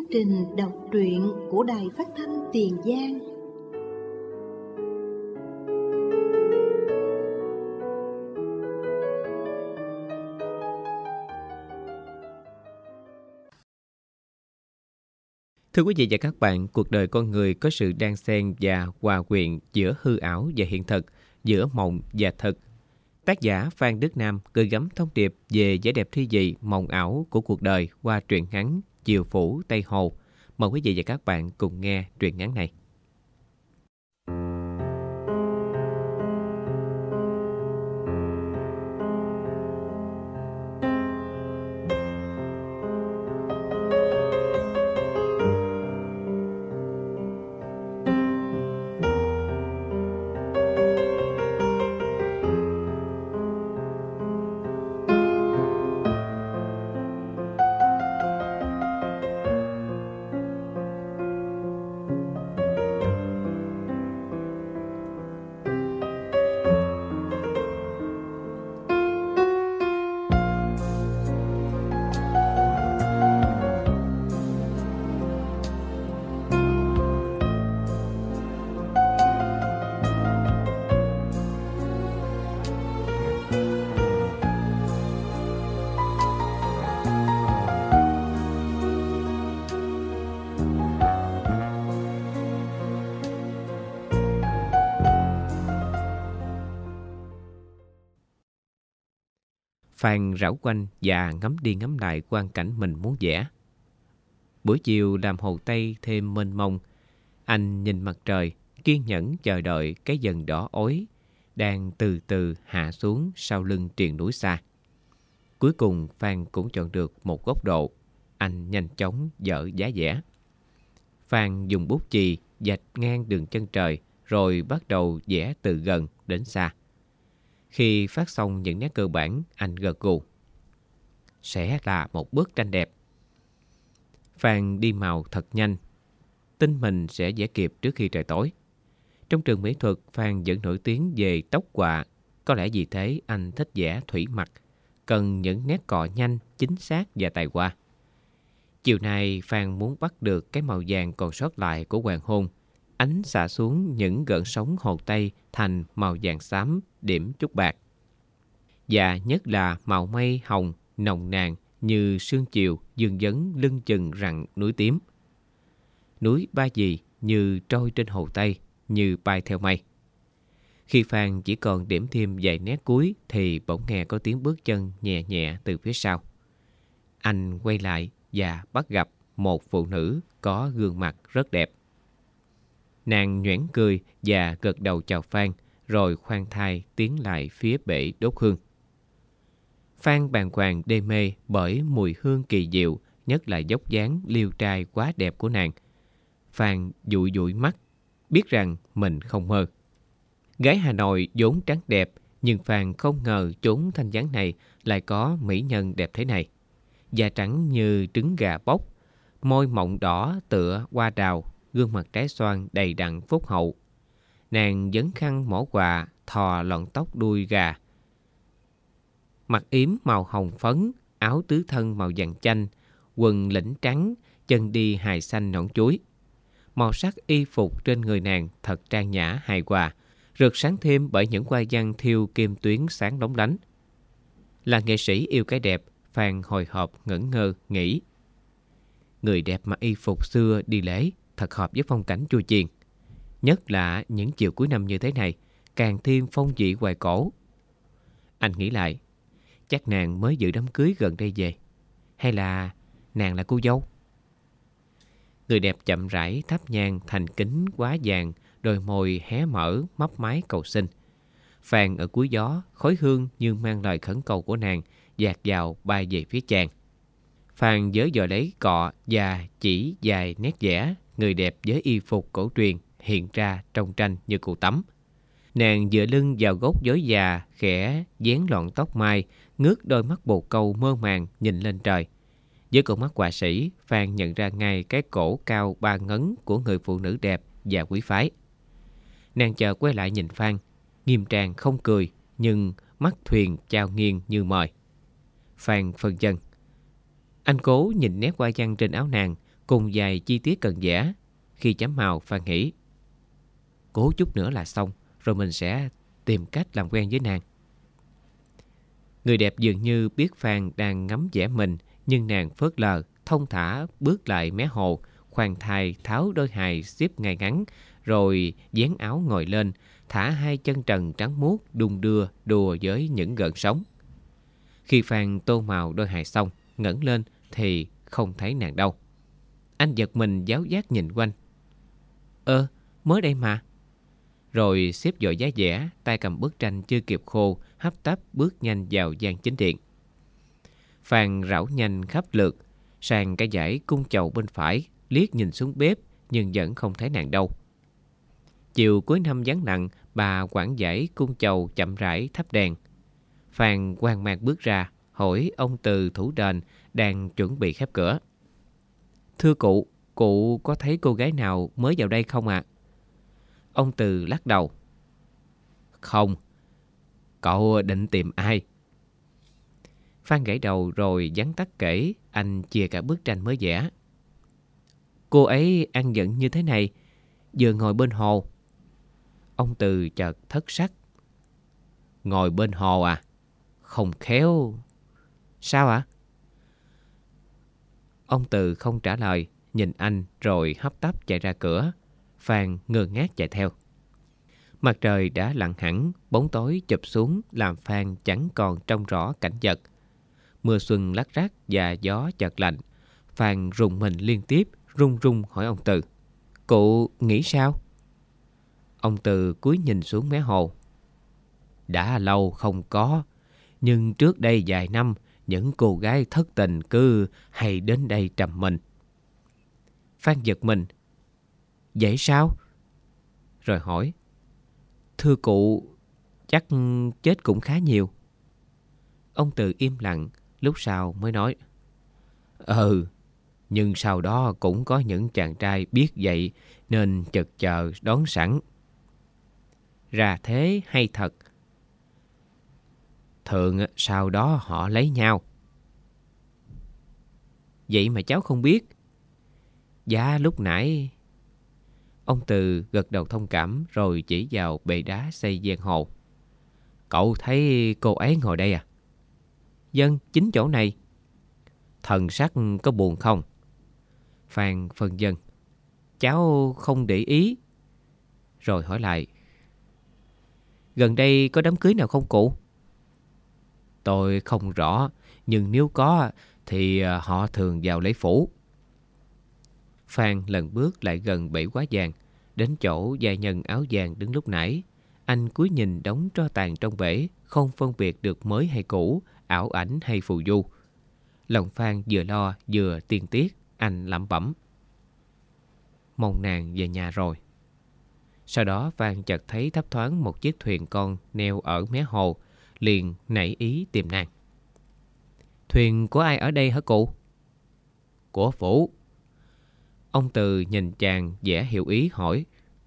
trình đọc truyện của Đài Phát thanh Tiền Giang. Thưa quý vị và các bạn, cuộc đời con người có sự đan xen và hòa quyện giữa hư ảo và hiện thực, giữa mộng và thực. Tác giả Phan Đức Nam gửi gắm thông điệp về vẻ đẹp thi vị mộng ảo của cuộc đời qua truyện ngắn Chiều Phủ Tây Hồ. Mời quý vị và các bạn cùng nghe truyện ngắn này. Phan rảo quanh và ngắm đi ngắm lại quang cảnh mình muốn vẽ. Buổi chiều làm Hồ Tây thêm mênh mông. Anh nhìn mặt trời, kiên nhẫn chờ đợi cái dần đỏ ối đang từ từ hạ xuống sau lưng triền núi xa. Cuối cùng Phan cũng chọn được một góc độ. Anh nhanh chóng dở giá vẽ. Phan dùng bút chì vạch ngang đường chân trời rồi bắt đầu vẽ từ gần đến xa. Khi phát xong những nét cơ bản, anh gật gù. Sẽ là một bức tranh đẹp. Phan đi màu thật nhanh. Tin mình sẽ vẽ kịp trước khi trời tối. Trong trường mỹ thuật, Phan vẫn nổi tiếng về tóc quạ. Có lẽ vì thế anh thích vẽ thủy mặc, cần những nét cọ nhanh, chính xác và tài hoa. Chiều nay Phan muốn bắt được cái màu vàng còn sót lại của hoàng hôn. Ánh xạ xuống những gợn sóng Hồ Tây thành màu vàng xám điểm chút bạc. Và nhất là màu mây hồng nồng nàn như sương chiều dương vấn lưng chừng rặng núi tím. Núi Ba Vì như trôi trên Hồ Tây, như bay theo mây. Khi Phan chỉ còn điểm thêm vài nét cuối thì bỗng nghe có tiếng bước chân nhẹ nhẹ từ phía sau. Anh quay lại và bắt gặp một phụ nữ có gương mặt rất đẹp. Nàng nhoẻn cười và gật đầu chào Phan, rồi khoan thai tiến lại phía bể đốt hương. Phan bàng hoàng đê mê bởi mùi hương kỳ diệu, nhất là dốc dáng liêu trai quá đẹp của nàng. Phan dụi dụi mắt, biết rằng mình không mơ. Gái Hà Nội vốn trắng đẹp, nhưng Phan không ngờ chốn thanh vắng này lại có mỹ nhân đẹp thế này. Da trắng như trứng gà bóc, môi mọng đỏ tựa hoa đào, gương mặt trái xoan đầy đặn phúc hậu. Nàng vấn khăn mỏ quà, thò lọn tóc đuôi gà. Mặt yếm màu hồng phấn, áo tứ thân màu vàng chanh, quần lĩnh trắng, chân đi hài xanh nõn chuối. Màu sắc y phục trên người nàng thật trang nhã hài hòa, rực sáng thêm bởi những hoa văn thiêu kim tuyến sáng lóng lánh. Là nghệ sĩ yêu cái đẹp, Phan hồi hộp ngẩn ngơ nghĩ. Người đẹp mặc y phục xưa đi lễ thật hợp với phong cảnh chùa chiền. Nhất là những chiều cuối năm như thế này, càng thêm phong vị hoài cổ. Anh nghĩ lại, chắc nàng mới dự đám cưới gần đây về. Hay là nàng là cô dâu? Người đẹp chậm rãi thắp nhang thành kính quá vàng, đôi môi hé mở mấp máy cầu xin. Phan ở cuối gió, khói hương như mang lời khẩn cầu của nàng dạt vào bay về phía chàng. Phan vớ vò lấy cọ và chỉ dài nét vẽ người đẹp với y phục cổ truyền hiện ra trong tranh như cụ tắm. Nàng dựa lưng vào gốc vối già, khẽ vén lọn tóc mai, ngước đôi mắt bồ câu mơ màng nhìn lên trời. Với con mắt họa sĩ, Phan nhận ra ngay cái cổ cao 3 ngấn của người phụ nữ đẹp và quý phái. Nàng chờ quay lại nhìn Phan, nghiêm trang không cười, nhưng mắt thuyền trao nghiêng như mời. Phan phân vân. Anh cố nhìn nét hoa văn trên áo nàng, cùng vài chi tiết cần vẽ. Khi chấm màu, Phan nghĩ cố chút nữa là xong, rồi mình sẽ tìm cách làm quen với nàng. Người đẹp dường như biết Phan đang ngắm vẽ mình, nhưng nàng phớt lờ, thông thả bước lại mé hồ, khoan thai tháo đôi hài xếp ngay ngắn, rồi vén áo ngồi lên, thả hai chân trần trắng muốt đung đưa đùa với những gợn sóng. Khi Phan tô màu đôi hài xong, ngẩng lên thì không thấy nàng đâu. Anh giật mình giáo giác nhìn quanh. Mới đây mà. Rồi xếp vội giá vẽ, tay cầm bức tranh chưa kịp khô, hấp tấp bước nhanh vào gian chính điện. Phan rảo nhanh khắp lượt, sang cái dãy cung chầu bên phải, liếc nhìn xuống bếp, nhưng vẫn không thấy nàng đâu. Chiều cuối năm giáng nặng, bà quản dãy cung chầu chậm rãi thắp đèn. Phan hoang mang bước ra, hỏi ông Từ thủ đền đang chuẩn bị khép cửa. Thưa cụ có thấy cô gái nào mới vào đây không ạ? Ông Từ lắc đầu. Không, cậu định tìm ai? Phan gãy đầu rồi vắn tắt kể, anh chia cả bức tranh mới vẽ. Cô ấy ăn giận như thế này, vừa ngồi bên hồ. Ông Từ chợt thất sắc. Ngồi bên hồ à? Không khéo. Sao ạ? Ông Từ không trả lời, nhìn anh rồi hấp tấp chạy ra cửa. Phan ngơ ngác chạy theo. Mặt trời đã lặn hẳn, bóng tối chụp xuống làm Phan chẳng còn trông rõ cảnh vật. Mưa xuân lắc rắc và gió chợt lạnh. Phan rùng mình liên tiếp, run run hỏi ông Từ. Cụ nghĩ sao? Ông Từ cúi nhìn xuống mé hồ. Đã lâu không có, nhưng trước đây vài năm, những cô gái thất tình cứ hay đến đây trầm mình. Phan giật mình. Vậy sao? Rồi hỏi. Thưa cụ, chắc chết cũng khá nhiều. Ông Từ im lặng, lúc sau mới nói. Nhưng sau đó cũng có những chàng trai biết vậy nên chực chờ đón sẵn. Ra thế hay thật. Thường sau đó họ lấy nhau. Vậy mà cháu không biết. Dạ lúc nãy. Ông Từ gật đầu thông cảm rồi chỉ vào bệ đá xây ven hồ. Cậu thấy cô ấy ngồi đây à? Vâng, chính chỗ này. Thần sắc có buồn không? Phan phân vân. Cháu không để ý. Rồi hỏi lại. Gần đây có đám cưới nào không cụ? Tôi không rõ, nhưng nếu có thì họ thường vào lễ phủ. Phan lần bước lại gần bể quá vàng, đến chỗ gia nhân áo vàng đứng lúc nãy. Anh cúi nhìn đống tro tàn trong bể, không phân biệt được mới hay cũ, ảo ảnh hay phù du. Lòng Phan vừa lo vừa tiên tiếc, anh lẩm bẩm. Mong nàng về nhà rồi. Sau đó Phan chợt thấy thấp thoáng một chiếc thuyền con neo ở mé hồ, liền nảy ý tìm nàng. Thuyền của ai ở đây hả cụ? Của phủ. Ông Từ nhìn chàng vẻ hiểu ý hỏi.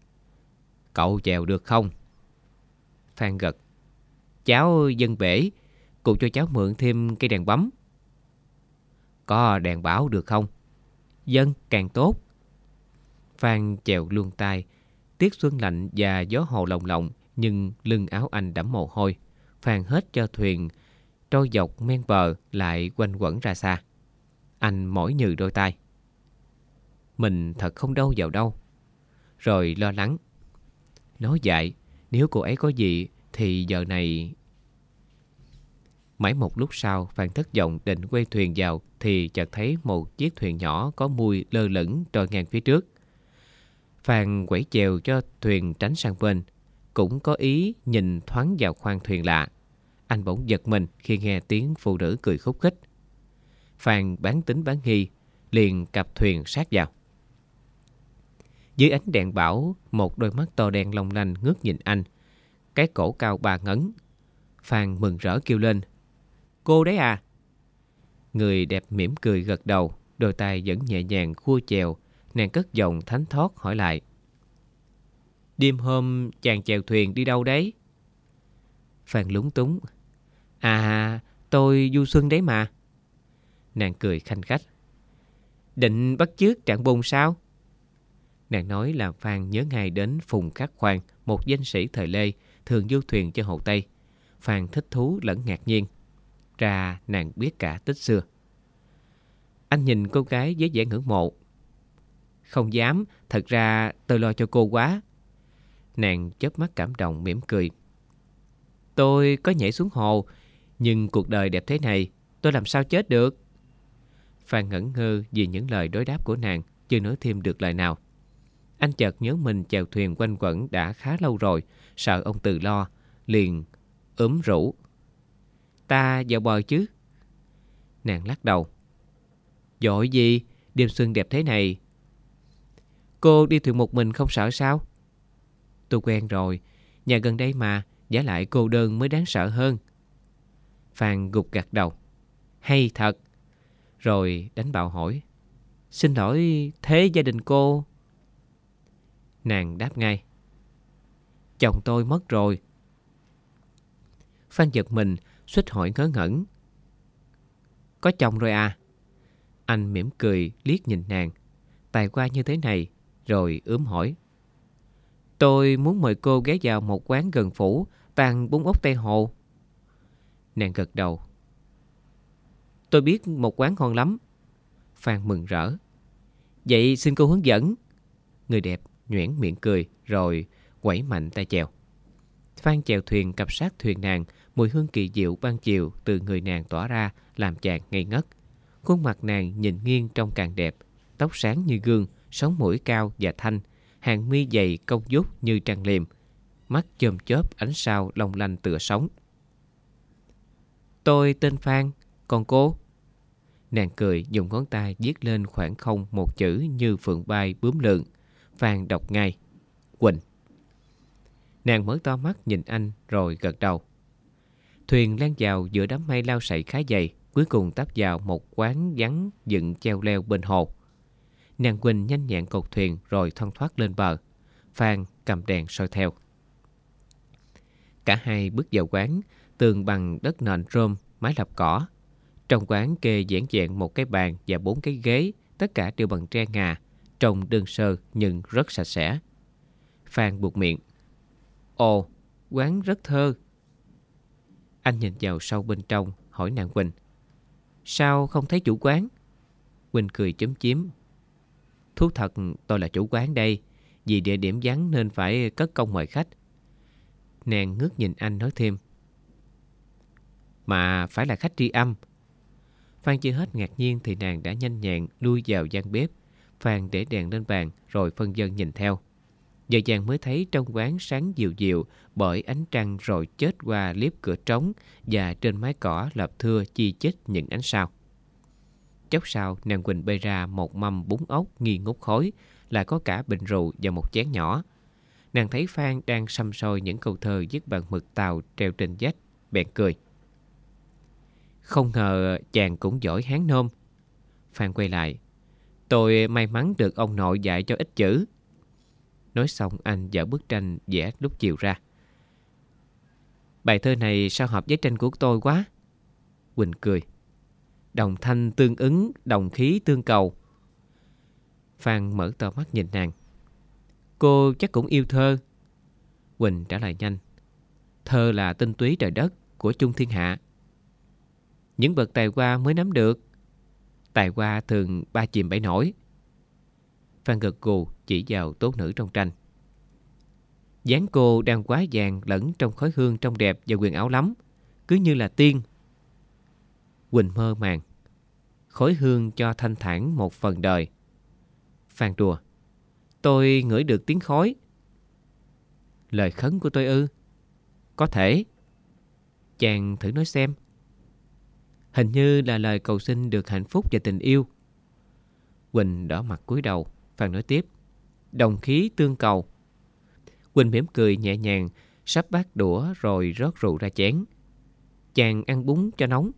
Cậu chèo được không? Phan gật. Cháu dân bể, cụ cho cháu mượn thêm cây đèn bấm. Có đèn bảo được không? Dân càng tốt. Phan chèo luôn tay. Tiết xuân lạnh và gió hồ lồng lộng, nhưng lưng áo anh đẫm mồ hôi. Phan hết cho thuyền trôi dọc men bờ lại quanh quẩn ra xa. Anh mỏi nhừ đôi tay. Mình thật không đâu vào đâu. Rồi lo lắng. Nói dại, nếu cô ấy có gì thì giờ này... Mãi một lúc sau, Phan thất vọng định quay thuyền vào thì chợt thấy một chiếc thuyền nhỏ có mui lơ lửng trôi ngang phía trước. Phan quẩy chèo cho thuyền tránh sang bên, cũng có ý nhìn thoáng vào khoang thuyền lạ. Anh bỗng giật mình khi nghe tiếng phụ nữ cười khúc khích. Phan bán tính bán nghi, liền cặp thuyền sát vào. Dưới ánh đèn bão, một đôi mắt to đen long lanh ngước nhìn anh, cái cổ cao 3 ngấn. Phan mừng rỡ kêu lên. Cô đấy à? Người đẹp mỉm cười gật đầu, đôi tay vẫn nhẹ nhàng khua chèo. Nàng cất giọng thánh thót hỏi lại. Đêm hôm chàng chèo thuyền đi đâu đấy? Phan lúng túng. À, tôi du xuân đấy mà. Nàng cười khanh khách. Định bắt chước Trạng Bùng sao? Nàng nói làm Phan nhớ ngay đến Phùng Khắc Khoan, một danh sĩ thời Lê thường du thuyền cho Hồ Tây. Phan thích thú lẫn ngạc nhiên. Ra nàng biết cả tích xưa. Anh nhìn cô gái với vẻ ngưỡng mộ. Không dám, thật ra tôi lo cho cô quá. Nàng chớp mắt cảm động mỉm cười. Tôi có nhảy xuống hồ, nhưng cuộc đời đẹp thế này, tôi làm sao chết được? Phan ngẩn ngơ vì những lời đối đáp của nàng, chưa nói thêm được lời nào. Anh chợt nhớ mình chèo thuyền quanh quẩn đã khá lâu rồi, sợ ông Từ lo, liền úm rũ. Ta vào bờ chứ? Nàng lắc đầu. Vội gì, đêm xuân đẹp thế này. Cô đi thuyền một mình không sợ sao? Tôi quen rồi, nhà gần đây mà, vả lại cô đơn mới đáng sợ hơn. Phan gục gật đầu. Hay thật. Rồi đánh bạo hỏi. Xin lỗi, thế gia đình cô? Nàng đáp ngay. Chồng tôi mất rồi. Phan giật mình, suýt hỏi ngớ ngẩn. Có chồng rồi à? Anh mỉm cười liếc nhìn nàng. Tài qua như thế này, rồi ướm hỏi. Tôi muốn mời cô ghé vào một quán gần phủ, toàn bún ốc Tây Hồ. Nàng gật đầu. Tôi biết một quán ngon lắm. Phan mừng rỡ. Vậy xin cô hướng dẫn. Người đẹp nhoẻn miệng cười, rồi quẩy mạnh tay chèo. Phan chèo thuyền cập sát thuyền nàng, mùi hương kỳ diệu ban chiều từ người nàng tỏa ra làm chàng ngây ngất. Khuôn mặt nàng nhìn nghiêng trông càng đẹp, tóc sáng như gương, sống mũi cao và thanh, hàng mi dày cong vút như trăng liềm, mắt chớm chớp ánh sao long lanh tựa sóng. Tôi tên Phan, còn cô? Nàng cười dùng ngón tay viết lên khoảng không một chữ như phượng bay bướm lượn. Phan đọc ngay. Quỳnh. Nàng mở to mắt nhìn anh rồi gật đầu. Thuyền len vào giữa đám mây lao sậy khá dày, cuối cùng tấp vào một quán vắng dựng cheo leo bên hồ. Nàng Quỳnh nhanh nhẹn cột thuyền rồi thoăn thoắt lên bờ. Phan cầm đèn soi theo. Cả hai bước vào quán, tường bằng đất nền rôm, mái lợp cỏ. Trong quán kê dãn dẹn một cái bàn và 4 cái ghế, tất cả đều bằng tre ngà, trông đơn sơ nhưng rất sạch sẽ. Phan buột miệng. Ồ, quán rất thơ. Anh nhìn vào sâu bên trong, hỏi nàng Quỳnh. Sao không thấy chủ quán? Quỳnh cười chúm chím. Thú thật tôi là chủ quán đây, vì địa điểm vắng nên phải cất công mời khách. Nàng ngước nhìn anh nói thêm. Mà phải là khách tri âm. Phan chưa hết ngạc nhiên thì nàng đã nhanh nhẹn lui vào gian bếp. Phan để đèn lên bàn rồi phân vân nhìn theo. Giờ chàng mới thấy trong quán sáng dịu dịu bởi ánh trăng rồi chết qua liếp cửa trống và trên mái cỏ lợp thưa chi chít những ánh sao. Chốc sau nàng Quỳnh bê ra một mâm bún ốc nghi ngút khói, lại có cả bình rượu và một chén nhỏ. Nàng thấy Phan đang săm soi những câu thơ viết bằng mực tàu treo trên vách, bèn cười. Không ngờ chàng cũng giỏi Hán nôm. Phan quay lại. Tôi may mắn được ông nội dạy cho ít chữ. Nói xong anh dở bức tranh vẽ lúc chiều ra. Bài thơ này sao hợp với tranh của tôi quá. Quỳnh cười. Đồng thanh tương ứng, đồng khí tương cầu. Phan mở to mắt nhìn nàng. Cô chắc cũng yêu thơ. Quỳnh trả lời nhanh. Thơ là tinh túy trời đất của chung thiên hạ. Những bậc tài hoa mới nắm được. Tài hoa thường 3 chìm 7 nổi. Phan gật gù chỉ vào tố nữ trong tranh. Dáng cô đang quá vàng lẫn trong khói hương trông đẹp và quyền áo lắm, cứ như là tiên. Quỳnh mơ màng. Khói hương cho thanh thản một phần đời. Phan đùa. Tôi ngửi được tiếng khói. Lời khấn của tôi ư? Có thể. Chàng thử nói xem. Hình như là lời cầu xin được hạnh phúc và tình yêu. Quỳnh đỏ mặt cúi đầu. Phan nói tiếp. Đồng khí tương cầu. Quỳnh mỉm cười nhẹ nhàng, sắp bát đũa rồi rót rượu ra chén. Chàng ăn bún cho nóng.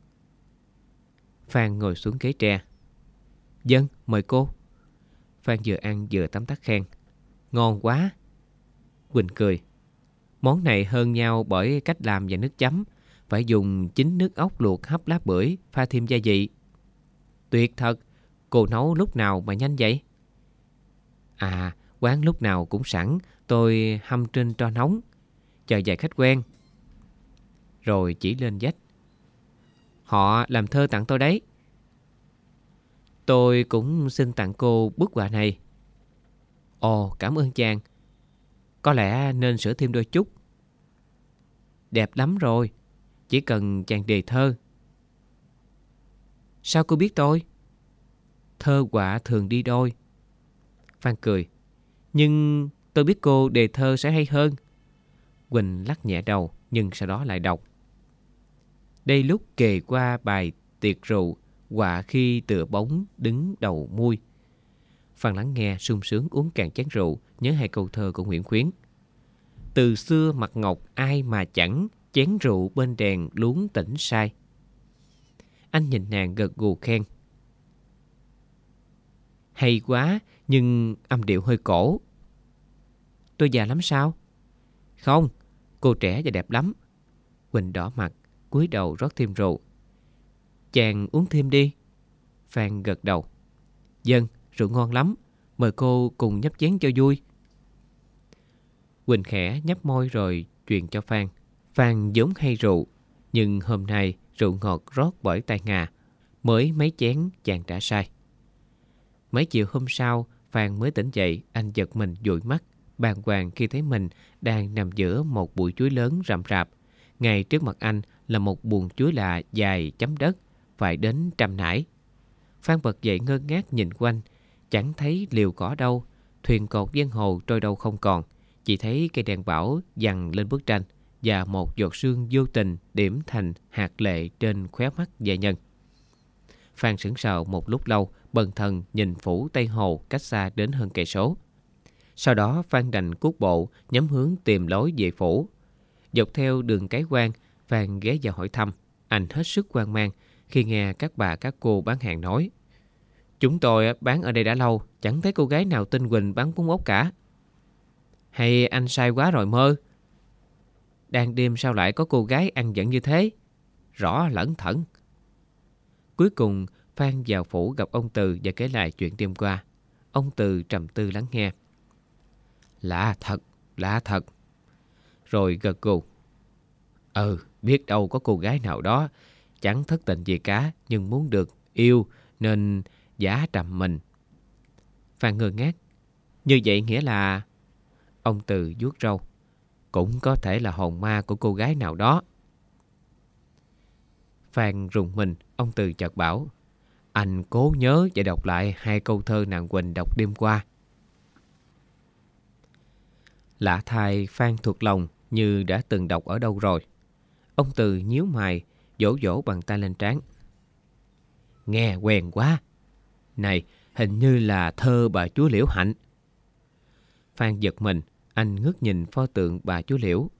Phan ngồi xuống ghế tre. Vâng, mời cô. Phan vừa ăn vừa tấm tắc khen. Ngon quá. Quỳnh cười. Món này hơn nhau bởi cách làm và nước chấm. Phải dùng chính nước ốc luộc hấp lá bưởi, pha thêm gia vị. Tuyệt thật. cô nấu lúc nào mà nhanh vậy? À, quán lúc nào cũng sẵn, tôi hâm trên tro nóng, chờ vài khách quen. Rồi chỉ lên vách. Họ làm thơ tặng tôi đấy. Tôi cũng xin tặng cô bức họa này. Ồ, cảm ơn chàng. Có lẽ nên sửa thêm đôi chút. Đẹp lắm rồi, chỉ cần chàng đề thơ. Sao cô biết tôi? Thơ họa thường đi đôi. Phan cười. Nhưng tôi biết cô đề thơ sẽ hay hơn. Quỳnh lắc nhẹ đầu, nhưng sau đó lại đọc. Đây lúc kề qua bài tiệc rượu, họa khi tựa bóng đứng đầu mui. Phan lắng nghe sung sướng uống cạn chén rượu, nhớ hai câu thơ của Nguyễn Khuyến. Từ xưa mặt ngọc ai mà chẳng, chén rượu bên đèn luống tỉnh sai. Anh nhìn nàng gật gù khen. Hay quá, nhưng âm điệu hơi cổ. Tôi già lắm sao? Không, cô trẻ và đẹp lắm. Quỳnh đỏ mặt, cúi đầu rót thêm rượu. Chàng uống thêm đi. Phan gật đầu. Vâng, rượu ngon lắm, mời cô cùng nhấp chén cho vui. Quỳnh khẽ nhấp môi rồi truyền cho Phan. Phan vốn hay rượu, nhưng hôm nay rượu ngọt rót bởi tay Ngà, mới mấy chén chàng đã say. Mấy chiều hôm sau, Phan mới tỉnh dậy. Anh giật mình dụi mắt, bàng hoàng khi thấy mình đang nằm giữa một bụi chuối lớn rậm rạp. Ngay trước mặt anh là một buồng chuối lạ dài chấm đất, phải đến 100 nải. Phan bật dậy ngơ ngác nhìn quanh, chẳng thấy liều cỏ đâu, thuyền cột ven hồ trôi đâu không còn, chỉ thấy cây đèn bão giằng lên bức tranh và một giọt sương vô tình điểm thành hạt lệ trên khóe mắt gia nhân. Phan sững sờ một lúc lâu, bần thần nhìn phủ Tây Hồ cách xa đến hơn cây số. Sau đó Phan đành cuốc bộ nhắm hướng tìm lối về phủ. Dọc theo đường Cái Quan, Phan ghé vào hỏi thăm. Anh hết sức hoang mang khi nghe các bà các cô bán hàng nói: Chúng tôi bán ở đây đã lâu, chẳng thấy cô gái nào tên Quỳnh bán bún ốc cả. Hay anh sai quá rồi mơ? Đang đêm sao lại có cô gái ăn giận như thế? Rõ lẩn thẩn. Cuối cùng Phan vào phủ gặp ông Từ và kể lại chuyện đêm qua. Ông Từ trầm tư lắng nghe. Lạ thật. Rồi gật gù. Biết đâu có cô gái nào đó chẳng thất tình gì cả, nhưng muốn được yêu nên giả trầm mình. Phan ngơ ngác. Như vậy nghĩa là... Ông Từ vuốt râu. Cũng có thể là hồn ma của cô gái nào đó. Phan rùng mình. Ông Từ chợt bảo: Anh cố nhớ và đọc lại 2 câu thơ nàng Quỳnh đọc đêm qua. Lạ thay Phan thuộc lòng như đã từng đọc ở đâu rồi. Ông Từ nhíu mày, vỗ vỗ bàn tay lên trán. Nghe quen quá. Này, hình như là thơ bà chúa Liễu Hạnh. Phan giật mình, anh ngước nhìn pho tượng bà chúa Liễu.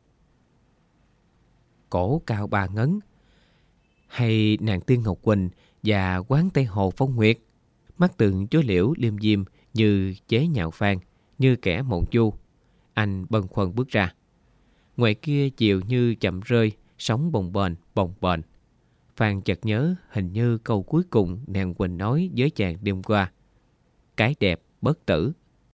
Cổ cao 3 ngấn. Hay nàng tiên Ngọc Quỳnh và quán Tây Hồ Phong Nguyệt. Mắt tượng chúa Liễu liêm diêm như chế nhạo Phan, như kẻ mộng du. Anh bâng khuâng bước ra. Ngoài kia chiều như chậm rơi, sóng bồng bềnh. Phan chợt nhớ hình như câu cuối cùng nàng Quỳnh nói với chàng đêm qua: Cái đẹp bất tử.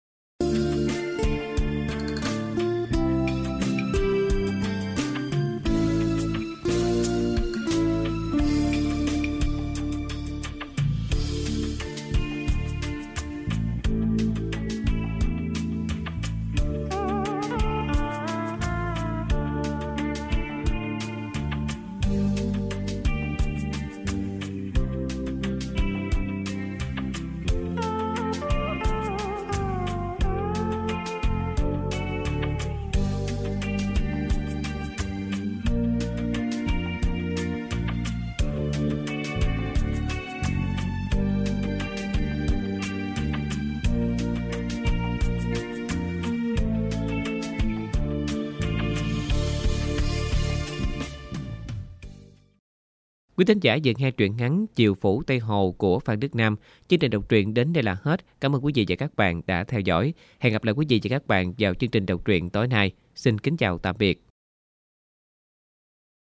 Quý thính giả vừa nghe truyện ngắn Chiều Phủ Tây Hồ của Phan Đức Nam. Chương trình đọc truyện đến đây là hết. Cảm ơn quý vị và các bạn đã theo dõi. Hẹn gặp lại quý vị và các bạn vào chương trình đọc truyện tối nay. Xin kính chào tạm biệt.